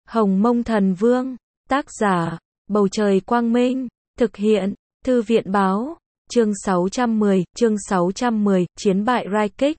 Hồng Mông Thần Vương, tác giả, Bầu Trời Quang Minh, thực hiện, Thư viện Báo, chương 610, chiến bại Rai Kích.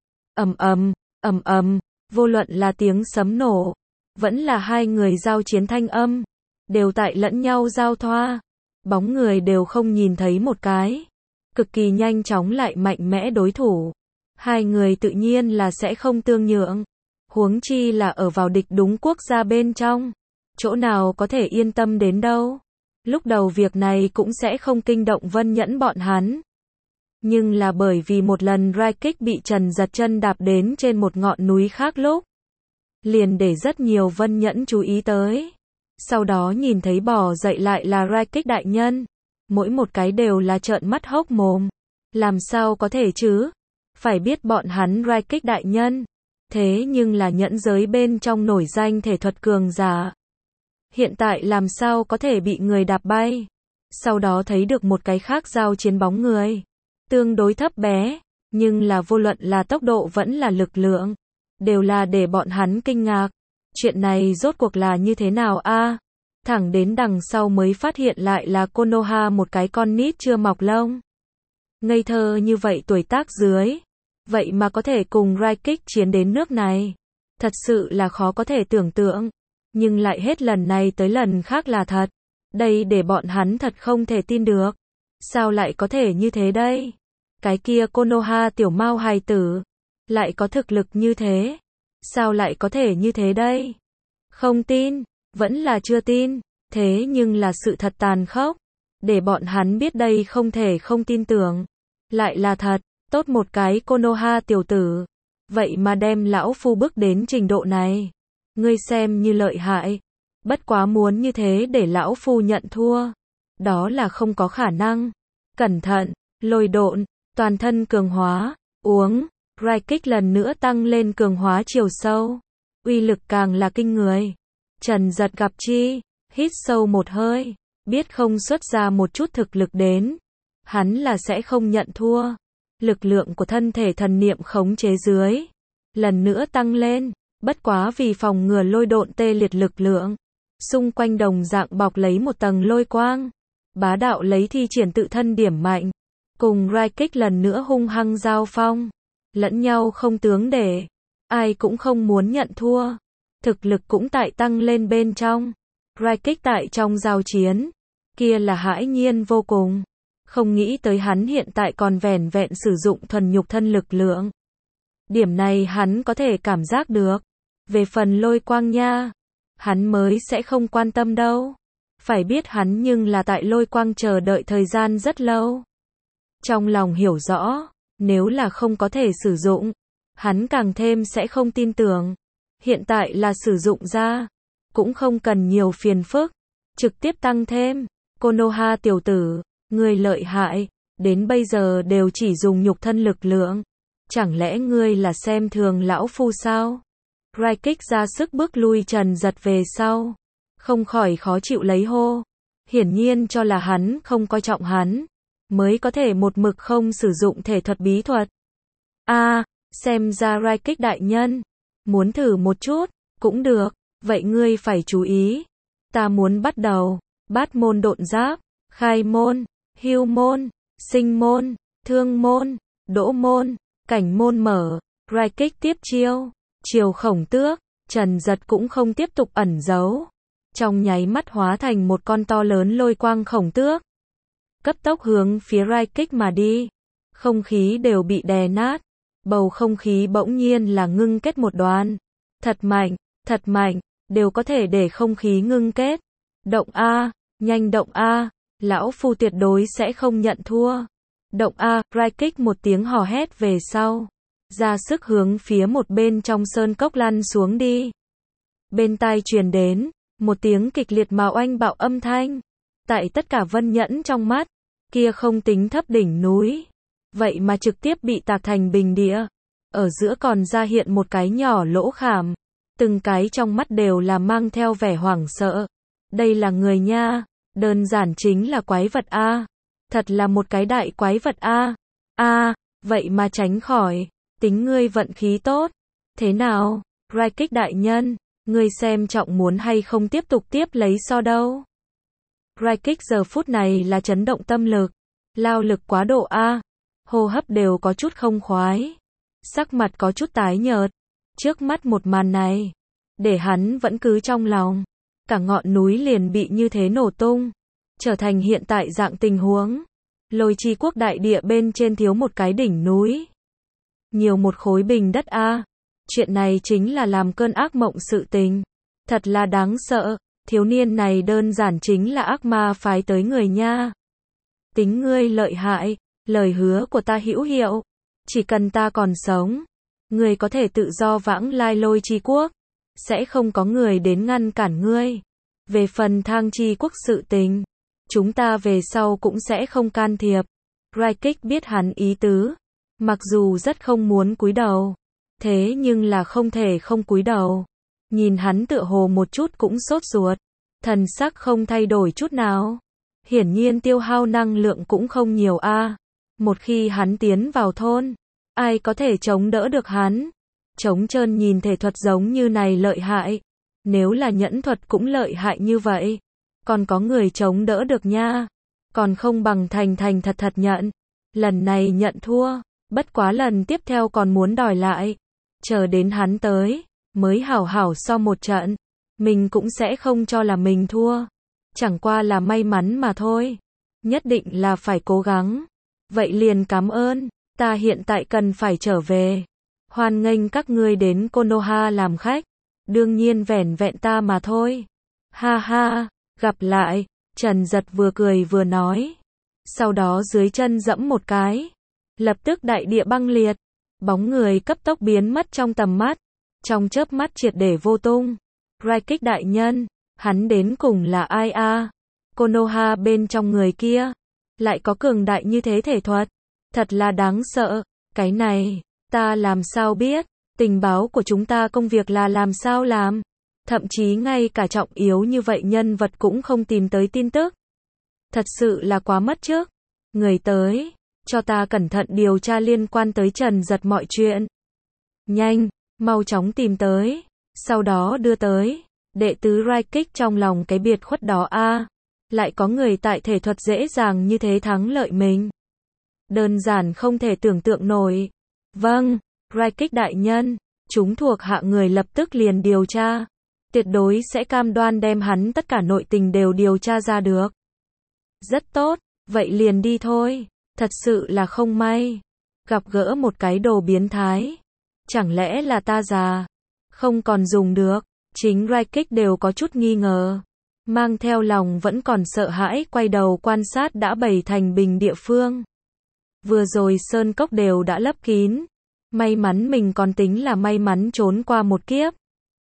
Ầm ầm, vô luận là tiếng sấm nổ, vẫn là hai người giao chiến thanh âm, đều tại lẫn nhau giao thoa, bóng người đều không nhìn thấy một cái, cực kỳ nhanh chóng lại mạnh mẽ đối thủ. Hai người tự nhiên là sẽ không tương nhượng, huống chi là ở vào địch đúng quốc gia bên trong, chỗ nào có thể yên tâm đến đâu. Lúc đầu việc này cũng sẽ không kinh động Vân Nhẫn bọn hắn. Nhưng là bởi vì một lần Rai Kích bị Trần Giật chân đạp đến trên một ngọn núi khác lúc, liền để rất nhiều Vân Nhẫn chú ý tới. Sau đó nhìn thấy bò dậy lại là Rai Kích đại nhân, mỗi một cái đều là trợn mắt hốc mồm. Làm sao có thể chứ? Phải biết bọn hắn Rai Kích đại nhân, thế nhưng là nhẫn giới bên trong nổi danh thể thuật cường giả. Hiện tại làm sao có thể bị người đạp bay? Sau đó thấy được một cái khác giao chiến bóng người, tương đối thấp bé, nhưng là vô luận là tốc độ vẫn là lực lượng, đều là để bọn hắn kinh ngạc. Chuyện này rốt cuộc là như thế nào a? Thẳng đến đằng sau mới phát hiện lại là Konoha, một cái con nít chưa mọc lông. Ngây thơ như vậy tuổi tác dưới, vậy mà có thể cùng Rai Kích chiến đến nước này. Thật sự là khó có thể tưởng tượng, nhưng lại hết lần này tới lần khác là thật. Đây để bọn hắn thật không thể tin được. Sao lại có thể như thế đây? Cái kia Konoha tiểu mao hài tử, lại có thực lực như thế. Sao lại có thể như thế đây? Không tin, vẫn là chưa tin, thế nhưng là sự thật tàn khốc, để bọn hắn biết đây không thể không tin tưởng. Lại là thật, tốt một cái Konoha tiểu tử, vậy mà đem lão phu bức đến trình độ này. Ngươi xem như lợi hại, bất quá muốn như thế để lão phu nhận thua, đó là không có khả năng. Cẩn thận, lôi độn, toàn thân cường hóa, uống, Rai Kích lần nữa tăng lên cường hóa chiều sâu, uy lực càng là kinh người. Trần Giật gặp chi, hít sâu một hơi, biết không xuất ra một chút thực lực đến, hắn là sẽ không nhận thua. Lực lượng của thân thể thần niệm khống chế dưới, lần nữa tăng lên, bất quá vì phòng ngừa lôi độn tê liệt lực lượng, xung quanh đồng dạng bọc lấy một tầng lôi quang, bá đạo lấy thi triển tự thân điểm mạnh, cùng Rai Kích lần nữa hung hăng giao phong, lẫn nhau không tướng để, ai cũng không muốn nhận thua, thực lực cũng tại tăng lên bên trong. Rai Kích tại trong giao chiến, kia là hãi nhiên vô cùng, không nghĩ tới hắn hiện tại còn vẻn vẹn sử dụng thuần nhục thân lực lượng. Điểm này hắn có thể cảm giác được. Về phần lôi quang nha, hắn mới sẽ không quan tâm đâu. Phải biết hắn nhưng là tại lôi quang chờ đợi thời gian rất lâu. Trong lòng hiểu rõ, nếu là không có thể sử dụng, hắn càng thêm sẽ không tin tưởng. Hiện tại là sử dụng ra, cũng không cần nhiều phiền phức, trực tiếp tăng thêm. Konoha tiểu tử, ngươi lợi hại, đến bây giờ đều chỉ dùng nhục thân lực lượng. Chẳng lẽ ngươi là xem thường lão phu sao? Rai Kích ra sức bước lui Trần Giật về sau, không khỏi khó chịu lấy hô. Hiển nhiên cho là hắn không coi trọng hắn, mới có thể một mực không sử dụng thể thuật bí thuật. Xem ra Rai Kích đại nhân, muốn thử một chút, cũng được, vậy ngươi phải chú ý. Ta muốn bắt đầu, bát môn độn giáp, khai môn, hưu môn, sinh môn, thương môn, đỗ môn, cảnh môn mở. Rai Kích tiếp chiêu, chiều khổng tước, Trần Giật cũng không tiếp tục ẩn giấu, trong nháy mắt hóa thành một con to lớn lôi quang khổng tước, cấp tốc hướng phía Rai Kích mà đi. Không khí đều bị đè nát, bầu không khí bỗng nhiên là ngưng kết một đoàn, thật mạnh, đều có thể để không khí ngưng kết. Động a, nhanh động a, lão phu tuyệt đối sẽ không nhận thua. Động a, Rai Kích một tiếng hò hét về sau, ra sức hướng phía một bên trong sơn cốc lăn xuống đi. Bên tai truyền đến một tiếng kịch liệt mà oanh bạo âm thanh, tại tất cả Vân Nhẫn trong mắt, kia không tính thấp đỉnh núi, vậy mà trực tiếp bị tạc thành bình địa, ở giữa còn ra hiện một cái nhỏ lỗ khảm, từng cái trong mắt đều là mang theo vẻ hoảng sợ. Đây là người nha, đơn giản chính là quái vật a, thật là một cái đại quái vật a, vậy mà tránh khỏi, tính ngươi vận khí tốt. Thế nào, Rai Kích đại nhân, Ngươi xem trọng muốn hay không tiếp tục tiếp lấy so đâu. Raikik giờ phút này là chấn động tâm lực, lao lực quá độ a, hô hấp đều có chút không khoái, sắc mặt có chút tái nhợt. Trước mắt một màn này, để hắn vẫn cứ trong lòng, cả ngọn núi liền bị như thế nổ tung, trở thành hiện tại dạng tình huống. Lôi Chi quốc đại địa bên trên thiếu một cái đỉnh núi, nhiều một khối bình đất a. Chuyện này chính là làm cơn ác mộng sự tình, thật là đáng sợ. Thiếu niên này đơn giản chính là ác ma phái tới người nha. Tính ngươi lợi hại, lời hứa của ta hữu hiệu, chỉ cần ta còn sống, ngươi có thể tự do vãng lai Lôi Chi quốc, sẽ không có người đến ngăn cản ngươi. Về phần Thang Chi quốc sự tình, chúng ta về sau cũng sẽ không can thiệp. Raikik biết hắn ý tứ, mặc dù rất không muốn cúi đầu, thế nhưng là không thể không cúi đầu. Nhìn hắn tựa hồ một chút cũng sốt ruột, thần sắc không thay đổi chút nào. Hiển nhiên tiêu hao năng lượng cũng không nhiều a. Một khi hắn tiến vào thôn, ai có thể chống đỡ được hắn? Trống trơn nhìn thể thuật giống như này lợi hại, nếu là nhẫn thuật cũng lợi hại như vậy, còn có người chống đỡ được nha. Còn không bằng thành thành thật thật nhận. Lần này nhận thua, bất quá lần tiếp theo còn muốn đòi lại. Chờ đến hắn tới, mới hảo hảo so một trận, mình cũng sẽ không cho là mình thua. Chẳng qua là may mắn mà thôi. Nhất định là phải cố gắng. Vậy liền cảm ơn, ta hiện tại cần phải trở về. Hoan nghênh các ngươi đến Konoha làm khách. Đương nhiên vẻn vẹn ta mà thôi. Ha ha, gặp lại. Trần Giật vừa cười vừa nói. Sau đó dưới chân dẫm một cái, lập tức đại địa băng liệt, bóng người cấp tốc biến mất trong tầm mắt, trong chớp mắt triệt để vô tung. Raikik đại nhân, hắn đến cùng là ai a? Konoha bên trong người kia, lại có cường đại như thế thể thuật, thật là đáng sợ. Cái này, ta làm sao biết? Tình báo của chúng ta công việc là làm sao làm? Thậm chí ngay cả trọng yếu như vậy nhân vật cũng không tìm tới tin tức. Thật sự là quá mất trước. Người tới, cho ta cẩn thận điều tra liên quan tới Trần Giật mọi chuyện. Nhanh, mau chóng tìm tới, sau đó đưa tới. Đệ tứ Raikik trong lòng cái biệt khuất đó a, lại có người tại thể thuật dễ dàng như thế thắng lợi mình. Đơn giản không thể tưởng tượng nổi. Vâng, Raikik đại nhân, chúng thuộc hạ người lập tức liền điều tra. Tuyệt đối sẽ cam đoan đem hắn tất cả nội tình đều điều tra ra được. Rất tốt, vậy liền đi thôi. Thật sự là không may. Gặp gỡ một cái đồ biến thái. Chẳng lẽ là ta già? Không còn dùng được. Chính Raikik đều có chút nghi ngờ. Mang theo lòng vẫn còn sợ hãi quay đầu quan sát đã bày thành bình địa phương. Vừa rồi sơn cốc đều đã lấp kín. May mắn mình còn tính là may mắn trốn qua một kiếp.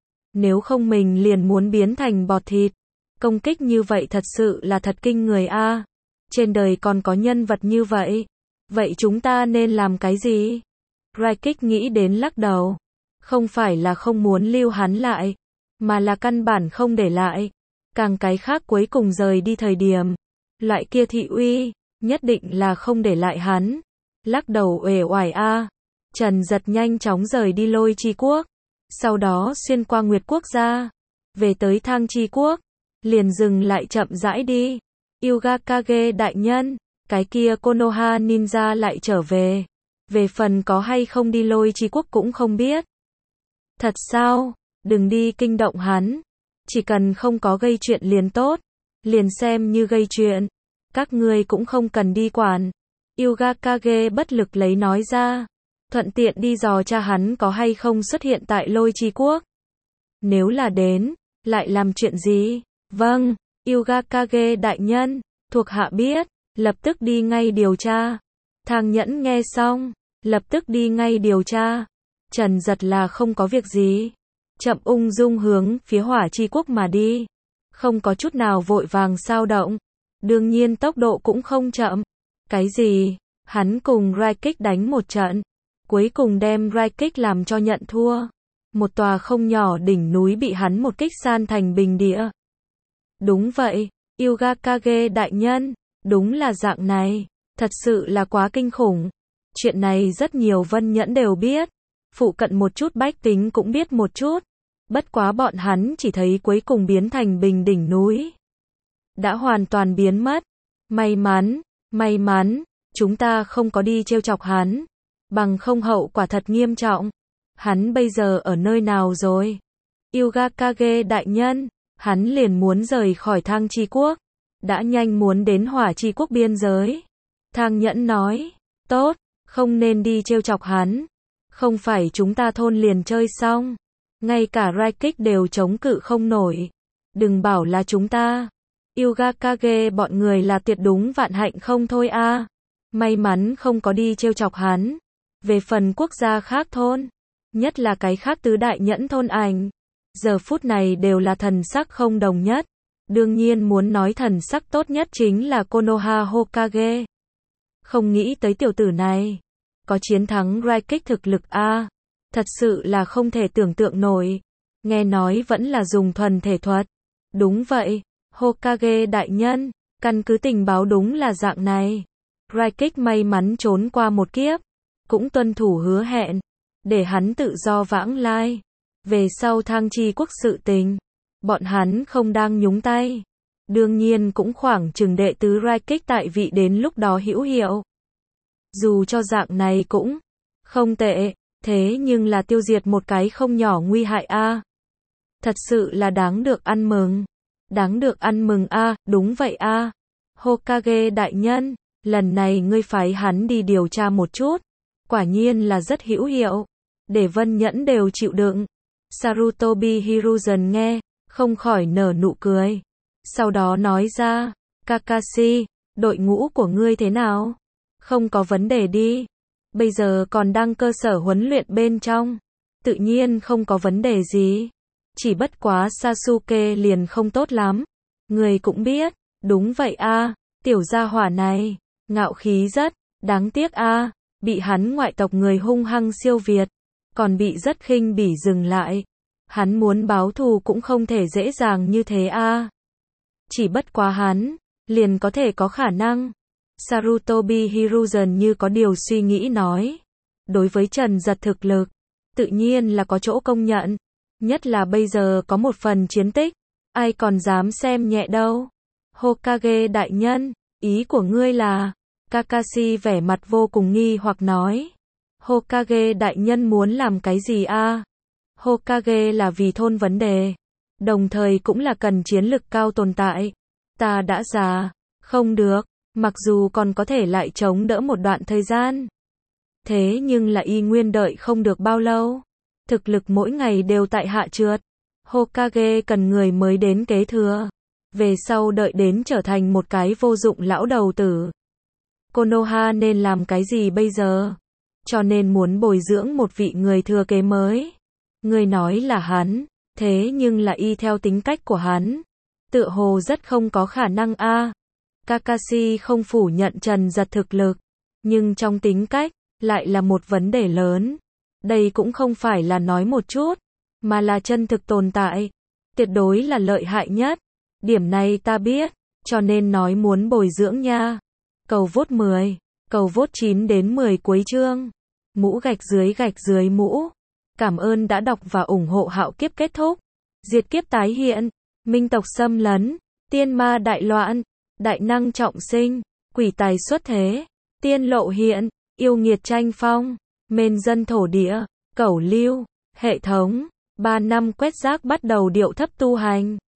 Nếu không mình liền muốn biến thành bọt thịt. Công kích như vậy thật sự là thật kinh người a. Trên đời còn có nhân vật như vậy. Vậy chúng ta nên làm cái gì? Raikik nghĩ đến lắc đầu. Không phải là không muốn lưu hắn lại, mà là căn bản không để lại. Càng cái khác cuối cùng rời đi thời điểm. Loại kia thị uy, nhất định là không để lại hắn. Lắc đầu uể oải a. Trần Giật nhanh chóng rời đi Lôi Chi quốc. Sau đó xuyên qua Nguyệt quốc gia. Về tới Thang Chi quốc. Liền dừng lại chậm rãi đi. Hyuga Kage đại nhân, cái kia Konoha ninja lại trở về. Về phần có hay không đi Lôi Chi quốc cũng không biết. Thật sao? Đừng đi kinh động hắn. Chỉ cần không có gây chuyện liền tốt. Liền xem như gây chuyện. Các ngươi cũng không cần đi quản. Hyuga Kage bất lực lấy nói ra. Thuận tiện đi dò cha hắn có hay không xuất hiện tại Lôi Chi quốc. Nếu là đến, lại làm chuyện gì? Vâng, Hyuga Kage đại nhân, thuộc hạ biết, lập tức đi ngay điều tra. Thang Nhẫn nghe xong, lập tức đi ngay điều tra. Trần Giật là không có việc gì, chậm ung dung hướng phía Hỏa Chi quốc mà đi, không có chút nào vội vàng sao động, đương nhiên tốc độ cũng không chậm. Cái gì? Hắn cùng Raikik đánh một trận, cuối cùng đem Raikik làm cho nhận thua. Một tòa không nhỏ đỉnh núi bị hắn một kích san thành bình địa. Đúng vậy, Hyuga Kage đại nhân, đúng là dạng này, thật sự là quá kinh khủng. Chuyện này rất nhiều Vân Nhẫn đều biết, phụ cận một chút bách tính cũng biết một chút. Bất quá bọn hắn chỉ thấy cuối cùng biến thành bình đỉnh núi. Đã hoàn toàn biến mất. May mắn, chúng ta không có đi trêu chọc hắn. Bằng không hậu quả thật nghiêm trọng. Hắn bây giờ ở nơi nào rồi? Hyuga Kage đại nhân, hắn liền muốn rời khỏi Thang Chi Quốc. Đã nhanh muốn đến Hỏa Chi Quốc biên giới. Thang Nhẫn nói, tốt, không nên đi trêu chọc hắn. Không phải chúng ta thôn liền chơi xong. Ngay cả Raikik đều chống cự không nổi. Đừng bảo là chúng ta. Hyuga Kage bọn người là tuyệt đúng vạn hạnh không thôi a. May mắn không có đi trêu chọc hắn. Về phần quốc gia khác thôn, nhất là cái khác tứ đại nhẫn thôn ảnh, giờ phút này đều là thần sắc không đồng nhất. Đương nhiên muốn nói thần sắc tốt nhất chính là Konoha Hokage. Không nghĩ tới tiểu tử này có chiến thắng Raikik thực lực a, thật sự là không thể tưởng tượng nổi. Nghe nói vẫn là dùng thuần thể thuật. Đúng vậy, Hokage đại nhân, căn cứ tình báo đúng là dạng này. Raikik may mắn trốn qua một kiếp, cũng tuân thủ hứa hẹn, để hắn tự do vãng lai. Về sau Thang Chi Quốc sự tình, bọn hắn không đang nhúng tay. Đương nhiên cũng khoảng chừng đệ tứ Raikik tại vị đến lúc đó hữu hiệu. Dù cho dạng này cũng không tệ, thế nhưng là tiêu diệt một cái không nhỏ nguy hại a. Thật sự là đáng được ăn mừng. Đáng được ăn mừng a, đúng vậy a. Hokage đại nhân, lần này ngươi phái hắn đi điều tra một chút. Quả nhiên là rất hữu hiệu. Để Vân Nhẫn đều chịu đựng. Sarutobi Hiruzen nghe, không khỏi nở nụ cười. Sau đó nói ra, Kakashi, đội ngũ của ngươi thế nào? Không có vấn đề đi. Bây giờ còn đang cơ sở huấn luyện bên trong. Tự nhiên không có vấn đề gì. Chỉ bất quá Sasuke liền không tốt lắm. Người cũng biết, đúng vậy a, tiểu gia hỏa này, ngạo khí rất, đáng tiếc a, bị hắn ngoại tộc người hung hăng siêu việt, còn bị rất khinh bỉ dừng lại. Hắn muốn báo thù cũng không thể dễ dàng như thế a. Chỉ bất quá hắn, liền có thể có khả năng. Sarutobi Hiruzen như có điều suy nghĩ nói. Đối với Trần Giật thực lực, tự nhiên là có chỗ công nhận. Nhất là bây giờ có một phần chiến tích, ai còn dám xem nhẹ đâu. Hokage đại nhân, ý của ngươi là? Kakashi vẻ mặt vô cùng nghi hoặc nói. Hokage đại nhân muốn làm cái gì a? Hokage là vì thôn vấn đề, đồng thời cũng là cần chiến lực cao tồn tại. Ta đã già, không được, mặc dù còn có thể lại chống đỡ một đoạn thời gian. Thế nhưng là y nguyên đợi không được bao lâu. Thực lực mỗi ngày đều tại hạ trượt. Hokage cần người mới đến kế thừa. Về sau đợi đến trở thành một cái vô dụng lão đầu tử. Konoha nên làm cái gì bây giờ? Cho nên muốn bồi dưỡng một vị người thừa kế mới. Người nói là hắn, thế nhưng là y theo tính cách của hắn, tựa hồ rất không có khả năng a. Kakashi không phủ nhận Trần Giật thực lực, nhưng trong tính cách, lại là một vấn đề lớn. Đây cũng không phải là nói một chút, mà là chân thực tồn tại. Tuyệt đối là lợi hại nhất. Điểm này ta biết, cho nên nói muốn bồi dưỡng nha. Cầu vote 10, cầu vote 9 đến 10 cuối chương. Mũ gạch dưới mũ. Cảm ơn đã đọc và ủng hộ Hạo Kiếp kết thúc. Diệt kiếp tái hiện, minh tộc xâm lấn, tiên ma đại loạn, đại năng trọng sinh, quỷ tài xuất thế, tiên lộ hiện, yêu nghiệt tranh phong, mên dân thổ địa, cẩu lưu, hệ thống, 3 năm quét rác bắt đầu điệu thấp tu hành.